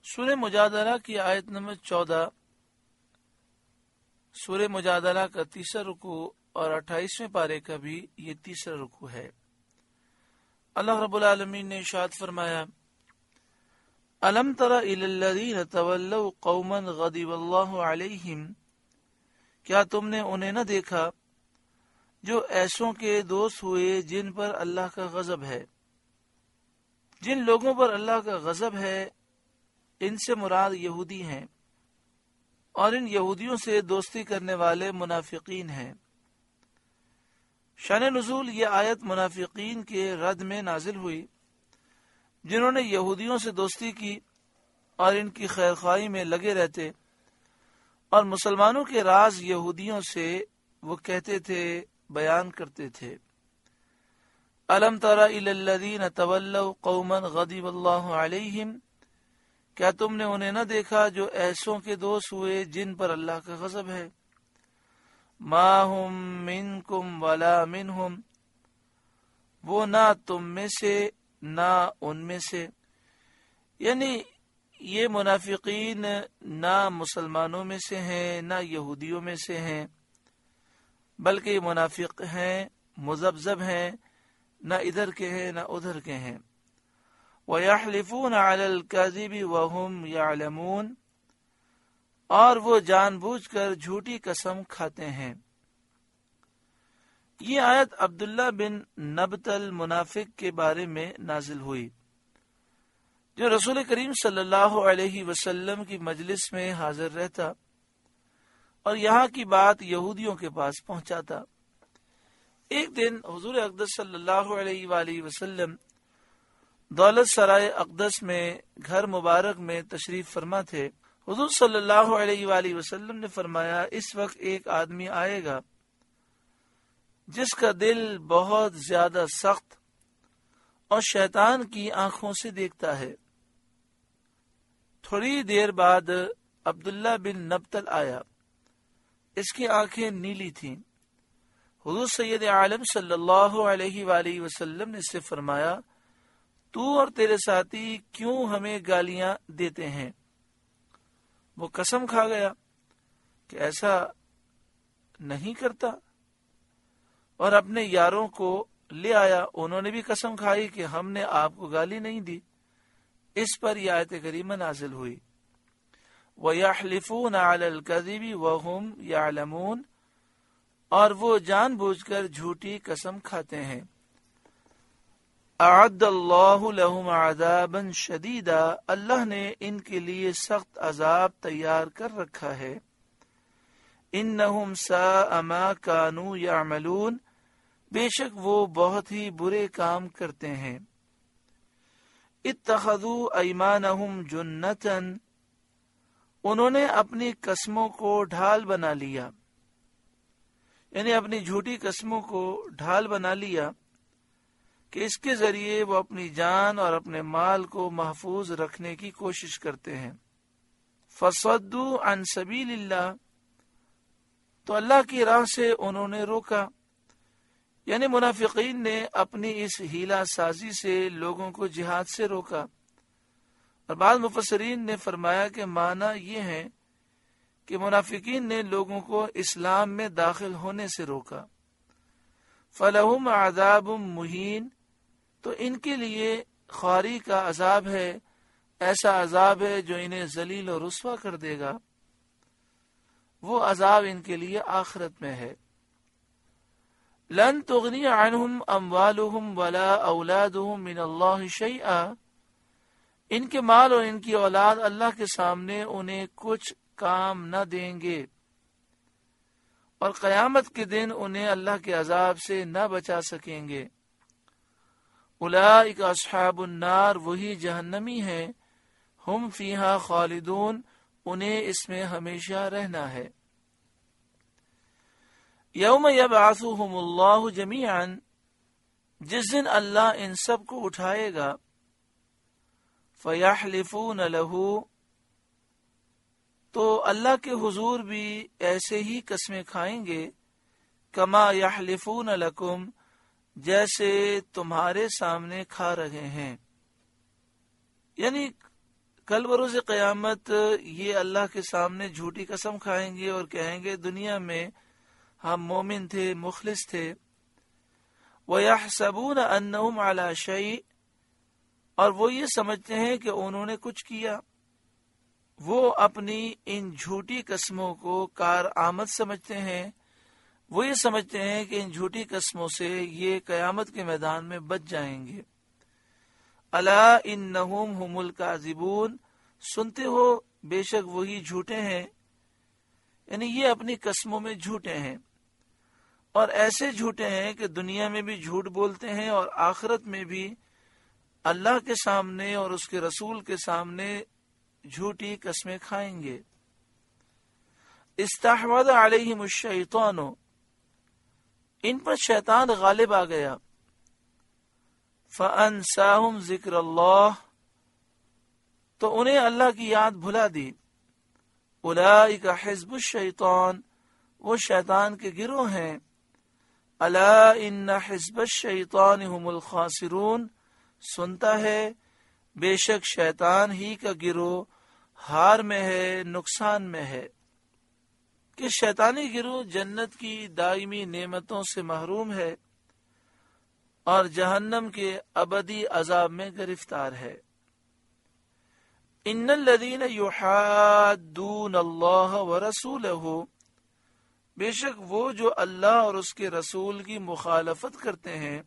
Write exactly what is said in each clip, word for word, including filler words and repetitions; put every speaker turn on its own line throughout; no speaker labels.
سورہ مجادلہ کی آیت نمبر چودہ، سورہ مجادلہ کا تیسرا رکوع اور اٹھائیسویں پارے کا بھی یہ تیسرا رکوع ہے۔ اللہ رب العالمین نے ارشاد فرمایا، الم تر الی الذین تولوا قوما غضب اللہ علیہم، کیا تم نے انہیں نہ دیکھا جو ایسوں کے دوست ہوئے جن پر اللہ کا غضب ہے۔ جن لوگوں پر اللہ کا غضب ہے ان سے مراد یہودی ہیں، اور ان یہودیوں سے دوستی کرنے والے منافقین ہیں۔ شان نزول یہ آیت منافقین کے رد میں نازل ہوئی جنہوں نے یہودیوں سے دوستی کی اور ان کی خیرخواہی میں لگے رہتے، اور مسلمانوں کے راز یہودیوں سے وہ کہتے تھے، بیان کرتے تھے۔ الم تر الی الذین تولوا قوما غضب اللہ علیہم، کیا تم نے انہیں نہ دیکھا جو ایسوں کے دوست ہوئے جن پر اللہ کا غضب ہے۔ ما ہم منکم ولا منہم، وہ نہ تم میں سے نہ ان میں سے، یعنی یہ منافقین نہ مسلمانوں میں سے ہیں نہ یہودیوں میں سے ہیں، بلکہ یہ منافق ہیں، مذبذب ہیں، نہ ادھر کے ہیں نہ ادھر کے ہیں۔ وَيَحْلِفُونَ عَلَى الْكَذِبِ وَهُمْ يَعْلَمُونَ، اور وہ جان بوجھ کر جھوٹی قسم کھاتے ہیں۔ یہ آیت عبداللہ بن نبتل منافق کے بارے میں نازل ہوئی، جو رسول کریم صلی اللہ علیہ وسلم کی مجلس میں حاضر رہتا اور یہاں کی بات یہودیوں کے پاس پہنچاتا۔ ایک دن حضور اقدس صلی اللہ علیہ وآلہ وسلم دولت سرائے اقدس میں گھر مبارک میں تشریف فرما تھے۔ حضور صلی اللہ علیہ وآلہ وسلم نے فرمایا، اس وقت ایک آدمی آئے گا جس کا دل بہت زیادہ سخت اور شیطان کی آنکھوں سے دیکھتا ہے۔ تھوڑی دیر بعد عبداللہ بن نبتل آیا، اس کی آنکھیں نیلی تھیں۔ حضور سید عالم صلی اللہ علیہ وآلہ وسلم نے اس سے فرمایا، تو اور تیرے ساتھی کیوں ہمیں گالیاں دیتے ہیں؟ وہ قسم کھا گیا کہ ایسا نہیں کرتا، اور اپنے یاروں کو لے آیا، انہوں نے بھی قسم کھائی کہ ہم نے آپ کو گالی نہیں دی۔ اس پر یہ آیت کریمہ نازل ہوئی، وَيَحْلِفُونَ عَلَى الْكَذِبِ وَهُمْ يَعْلَمُونَ، اور وہ جان بوجھ کر جھوٹی قسم کھاتے ہیں۔ اعد اللہ لہم عذابا شدیدا، اللہ نے ان کے لیے سخت عذاب تیار کر رکھا ہے۔ انہم ساء ما کانوا یعملون، بے شک وہ بہت ہی برے کام کرتے ہیں۔ اتخذوا ایمانہم جنتا، انہوں نے اپنی قسموں کو ڈھال بنا لیا، یعنی اپنی جھوٹی قسموں کو ڈھال بنا لیا کہ اس کے ذریعے وہ اپنی جان اور اپنے مال کو محفوظ رکھنے کی کوشش کرتے ہیں۔ فصدوا عن سبیل اللہ، تو اللہ کی راہ سے انہوں نے روکا، یعنی منافقین نے اپنی اس ہیلا سازی سے لوگوں کو جہاد سے روکا۔ اور بعض مفسرین نے فرمایا کہ معنی یہ ہے کہ منافقین نے لوگوں کو اسلام میں داخل ہونے سے روکا۔ فَلَهُمْ عَذَابٌ مُّهِينٌ، تو ان کے لیے خواری کا عذاب ہے، ایسا عذاب ہے جو انہیں ذلیل و رسوا کر دے گا۔ وہ عذاب ان کے لیے آخرت میں ہے۔ لَن تُغْنِيَ عَنْهُمْ أَمْوَالُهُمْ وَلَا أَوْلَادُهُمْ مِنَ اللَّهِ شَيْئًا، ان کے مال اور ان کی اولاد اللہ کے سامنے انہیں کچھ کام نہ دیں گے، اور قیامت کے دن انہیں اللہ کے عذاب سے نہ بچا سکیں گے۔ اولئک اصحاب النار، وہی جہنمی ہیں، ہم فیہا خالدون، انہیں اس میں ہمیشہ رہنا ہے۔ یوم یبعثہم اللہ جمیعا، جس دن اللہ ان سب کو اٹھائے گا، فیحلفون لہ، تو اللہ کے حضور بھی ایسے ہی قسمیں کھائیں گے، کما یحلفون لکم، جیسے تمہارے سامنے کھا رہے ہیں، یعنی کل بروز قیامت یہ اللہ کے سامنے جھوٹی قسم کھائیں گے اور کہیں گے دنیا میں ہم مومن تھے، مخلص تھے۔ وَيَحْسَبُونَ أَنَّهُمْ عَلَى شَيْءٍ، اور وہ یہ سمجھتے ہیں کہ انہوں نے کچھ کیا۔ وہ اپنی ان جھوٹی قسموں کو کارآمد سمجھتے ہیں، وہ یہ سمجھتے ہیں کہ ان جھوٹی قسموں سے یہ قیامت کے میدان میں بچ جائیں گے۔ الا انہم هم الکاذبون، سنتے ہو بے شک وہی جھوٹے ہیں، یعنی یہ اپنی قسموں میں جھوٹے ہیں، اور ایسے جھوٹے ہیں کہ دنیا میں بھی جھوٹ بولتے ہیں اور آخرت میں بھی اللہ کے سامنے اور اس کے رسول کے سامنے جھوٹی قسمیں کھائیں گے۔ استحوذ علیہم الشیطان، ان پر شیطان غالب آ گیا۔ فَأَنْسَاهُمْ ذِكْرَ اللَّهِ، تو انہیں اللہ کی یاد بھلا دی۔ اولئک حزب الشیطان، وہ شیطان کے گروہ ہیں۔ الا ان حزب الشیطان هم الخاسرون، سنتا ہے بے شک شیطان ہی کا گروہ ہار میں ہے، نقصان میں ہے، کہ شیطانی گروہ جنت کی دائمی نعمتوں سے محروم ہے اور جہنم کے ابدی عذاب میں گرفتار ہے۔ ان الذین یحادون اللہ ورسولہ، بے شک وہ جو اللہ اور اس کے رسول کی مخالفت کرتے ہیں،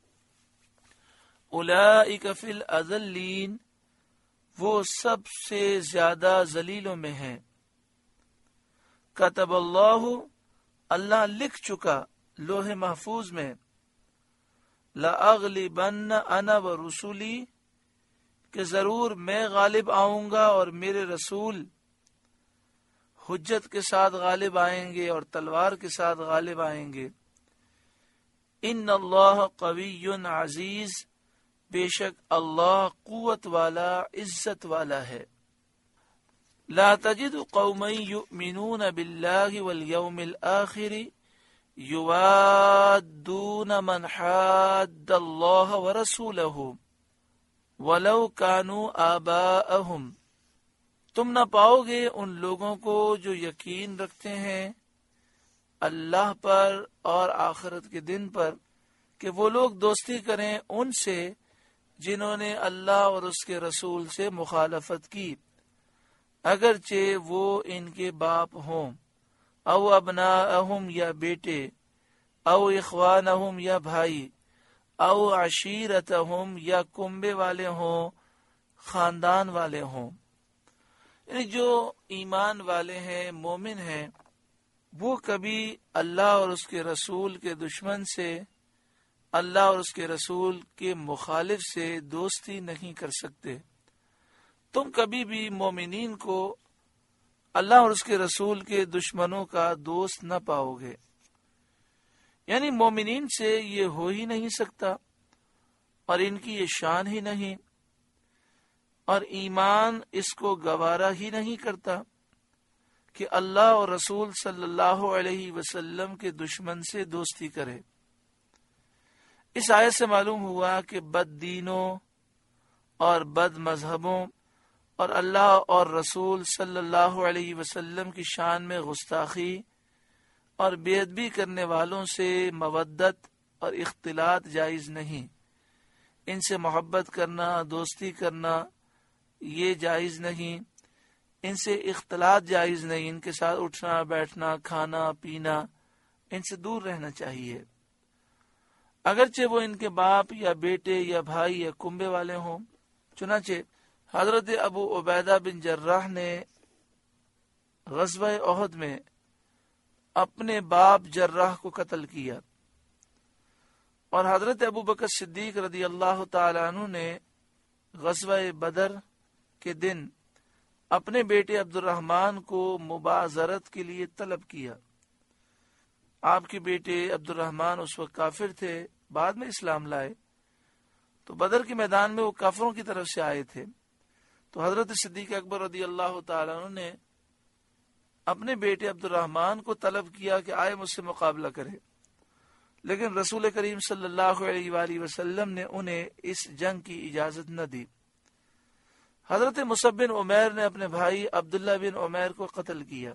اولئک فی الاذلین، وہ سب سے زیادہ ذلیلوں میں ہیں۔ کتب اللہ، اللہ لکھ چکا لوح محفوظ میں، لَأَغْلِبَنَّ أَنَا وَرُسُلِي، کہ ضرور میں غالب آؤں گا اور میرے رسول حجت کے ساتھ غالب آئیں گے اور تلوار کے ساتھ غالب آئیں گے۔ ان اللہ قوی عزیز، بے شک اللہ قوت والا، عزت والا ہے۔ لا تجد قوما یؤمنون باللہ والیوم الآخر یوادون من حاد اللہ ورسولہ ولو کانوا آباءہم، تم نہ پاؤ گے ان لوگوں کو جو یقین رکھتے ہیں اللہ پر اور آخرت کے دن پر کہ وہ لوگ دوستی کریں ان سے جنہوں نے اللہ اور اس کے رسول سے مخالفت کی، اگرچہ وہ ان کے باپ ہوں، او ابناءہم یا بیٹے، او اخوانہم یا بھائی، او عشیرتہم یا کنبے والے ہوں، خاندان والے ہوں۔ یعنی جو ایمان والے ہیں، مومن ہیں، وہ کبھی اللہ اور اس کے رسول کے دشمن سے، اللہ اور اس کے رسول کے مخالف سے دوستی نہیں کر سکتے۔ تم کبھی بھی مومنین کو اللہ اور اس کے رسول کے دشمنوں کا دوست نہ پاؤ گے، یعنی مومنین سے یہ ہو ہی نہیں سکتا اور ان کی یہ شان ہی نہیں، اور ایمان اس کو گوارا ہی نہیں کرتا کہ اللہ اور رسول صلی اللہ علیہ وسلم کے دشمن سے دوستی کرے۔ اس آیت سے معلوم ہوا کہ بد دینوں اور بد مذہبوں اور اللہ اور رسول صلی اللہ علیہ وسلم کی شان میں گستاخی اور بے ادبی کرنے والوں سے مودت اور اختلاط جائز نہیں، ان سے محبت کرنا، دوستی کرنا یہ جائز نہیں، ان سے اختلاط جائز نہیں، ان کے ساتھ اٹھنا بیٹھنا، کھانا پینا، ان سے دور رہنا چاہیے، اگرچہ وہ ان کے باپ یا بیٹے یا بھائی یا کنبے والے ہوں۔ چنانچہ حضرت ابو عبیدہ بن جراح نے غزوہ احد میں اپنے باپ جراح کو قتل کیا، اور حضرت ابو بکر صدیق رضی اللہ تعالیٰ عنہ نے غزوہ بدر کے دن اپنے بیٹے عبد الرحمن کو مبازرت کے لیے طلب کیا۔ آپ کے بیٹے عبد الرحمن اس وقت کافر تھے، بعد میں اسلام لائے، تو بدر کے میدان میں وہ کافروں کی طرف سے آئے تھے، تو حضرت صدیق اکبر رضی اللہ تعالیٰ عنہ نے اپنے بیٹے عبد الرحمن کو طلب کیا کہ آئے مجھ سے مقابلہ کرے، لیکن رسول کریم صلی اللہ علیہ وآلہ وسلم نے انہیں اس جنگ کی اجازت نہ دی۔ حضرت مصعب بن عمیر نے اپنے بھائی عبداللہ بن عمیر کو قتل کیا،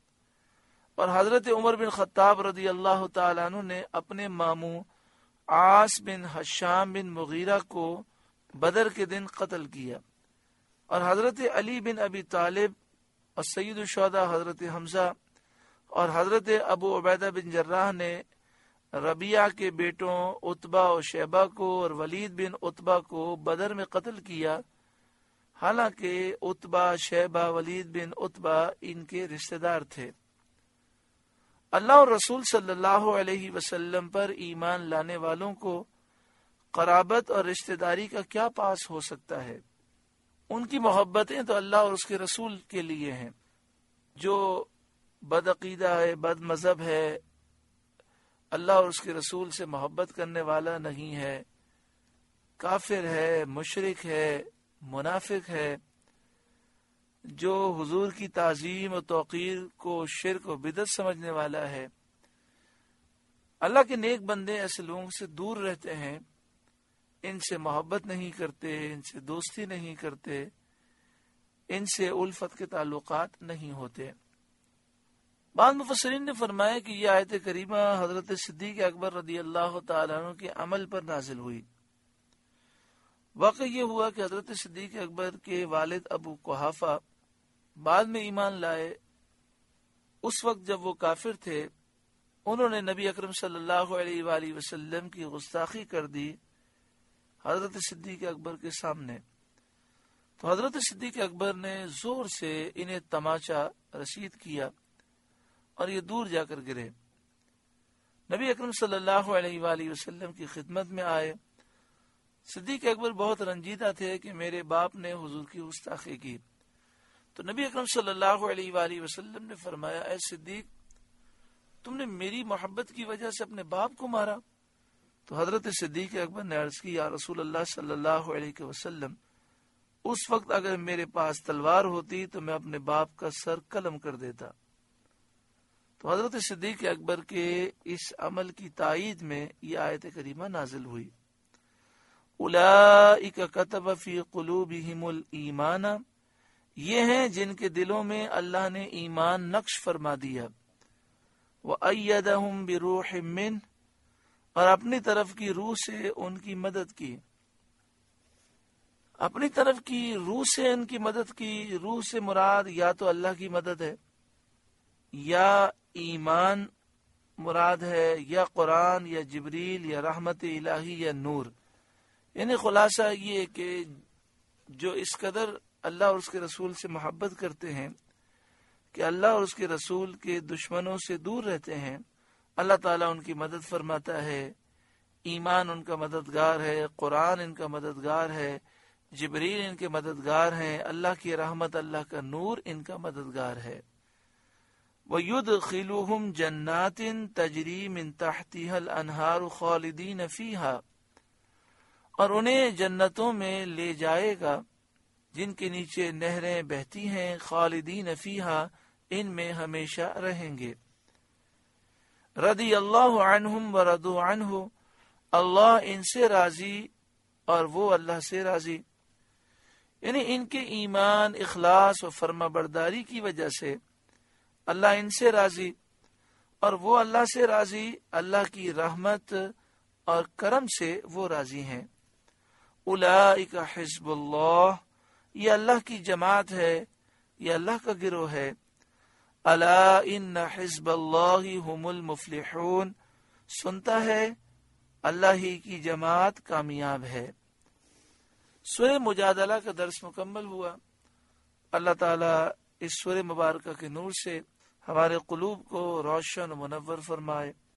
اور حضرت عمر بن خطاب رضی اللہ تعالیٰ عنہ نے اپنے ماموں عاص بن حشام بن مغیرہ کو بدر کے دن قتل کیا، اور حضرت علی بن ابی طالب اور سید الشہداء حضرت حمزہ اور حضرت ابو عبیدہ بن جراح نے ربیعہ کے بیٹوں عتبہ اور شیبہ کو اور ولید بن عتبہ کو بدر میں قتل کیا، حالانکہ عتبہ، شیبہ، ولید بن عتبہ ان کے رشتہ دار تھے۔ اللہ اور رسول صلی اللہ علیہ وسلم پر ایمان لانے والوں کو قرابت اور رشتہ داری کا کیا پاس ہو سکتا ہے؟ ان کی محبتیں تو اللہ اور اس کے رسول کے لیے ہیں۔ جو بدعقیدہ ہے، بد مذہب ہے، اللہ اور اس کے رسول سے محبت کرنے والا نہیں ہے، کافر ہے، مشرک ہے، منافق ہے، جو حضور کی تعظیم و توقیر کو شرک و بدعت سمجھنے والا ہے، اللہ کے نیک بندے ایسے لوگوں سے دور رہتے ہیں، ان سے محبت نہیں کرتے، ان سے دوستی نہیں کرتے، ان سے الفت کے تعلقات نہیں ہوتے۔ بعض مفسرین نے فرمایا کہ یہ آیت کریمہ حضرت صدیق اکبر رضی اللہ تعالیٰ عنہ کے عمل پر نازل ہوئی۔ واقع یہ ہوا کہ حضرت صدیق اکبر کے والد ابو قحافہ بعد میں ایمان لائے۔ اس وقت جب وہ کافر تھے، انہوں نے نبی اکرم صلی اللہ علیہ وآلہ وسلم کی گستاخی کر دی حضرت صدیق اکبر کے سامنے، تو حضرت صدیق اکبر نے زور سے انہیں تماچا رسید کیا اور یہ دور جا کر گرے۔ نبی اکرم صلی اللہ علیہ وآلہ وسلم کی خدمت میں آئے۔ صدیق اکبر بہت رنجیدہ تھے کہ میرے باپ نے حضور کی گستاخی کی، تو نبی اکرم صلی اللہ علیہ وآلہ وسلم نے فرمایا، اے صدیق، تم نے میری محبت کی وجہ سے اپنے باپ کو مارا؟ تو حضرت صدیق اکبر نے عرض کی، یا رسول اللہ صلی اللہ علیہ وسلم، اس وقت اگر میرے پاس تلوار ہوتی تو میں اپنے باپ کا سر قلم کر دیتا۔ تو حضرت صدیق اکبر کے اس عمل کی تائید میں یہ آیت کریمہ نازل ہوئی۔ اولئک کتب فی قلوبہم الایمان، یہ ہیں جن کے دلوں میں اللہ نے ایمان نقش فرما دیا۔ وَأَيَّدَهُمْ بِرُوحٍ مِّنْهُ، اور اپنی طرف کی روح سے ان کی مدد کی۔ اپنی طرف کی روح سے ان کی مدد کی، روح سے مراد یا تو اللہ کی مدد ہے، یا ایمان مراد ہے، یا قرآن، یا جبریل، یا رحمت الہی، یا نور۔ یعنی خلاصہ یہ کہ جو اس قدر اللہ اور اس کے رسول سے محبت کرتے ہیں کہ اللہ اور اس کے رسول کے دشمنوں سے دور رہتے ہیں، اللہ تعالیٰ ان کی مدد فرماتا ہے۔ ایمان ان کا مددگار ہے، قرآن ان کا مددگار ہے، جبریل ان کے مددگار ہیں، اللہ کی رحمت، اللہ کا نور ان کا مددگار ہے۔ وَيُدْخِلُهُمْ جَنَّاتٍ تَجْرِي مِن تَحْتِهَا الْأَنْهَارُ خَالِدِينَ فِيهَا، اور انہیں جنتوں میں لے جائے گا جن کے نیچے نہریں بہتی ہیں، خالدین فیہا، ان میں ہمیشہ رہیں گے۔ رضی اللہ عنہم ورضوا عنہ، اللہ ان سے راضی اور وہ اللہ سے راضی، یعنی ان کے ایمان، اخلاص و فرما برداری کی وجہ سے اللہ ان سے راضی اور وہ اللہ سے راضی، اللہ کی رحمت اور کرم سے وہ راضی ہیں۔ اولئک حزب اللہ، یہ اللہ کی جماعت ہے، یہ اللہ کا گروہ ہے۔ الا ان حزب اللہ هم المفلحون، سنتا ہے اللہ ہی کی جماعت کامیاب ہے۔ سورہ مجادلہ کا درس مکمل ہوا۔ اللہ تعالیٰ اس سورہ مبارکہ کے نور سے ہمارے قلوب کو روشن و منور فرمائے۔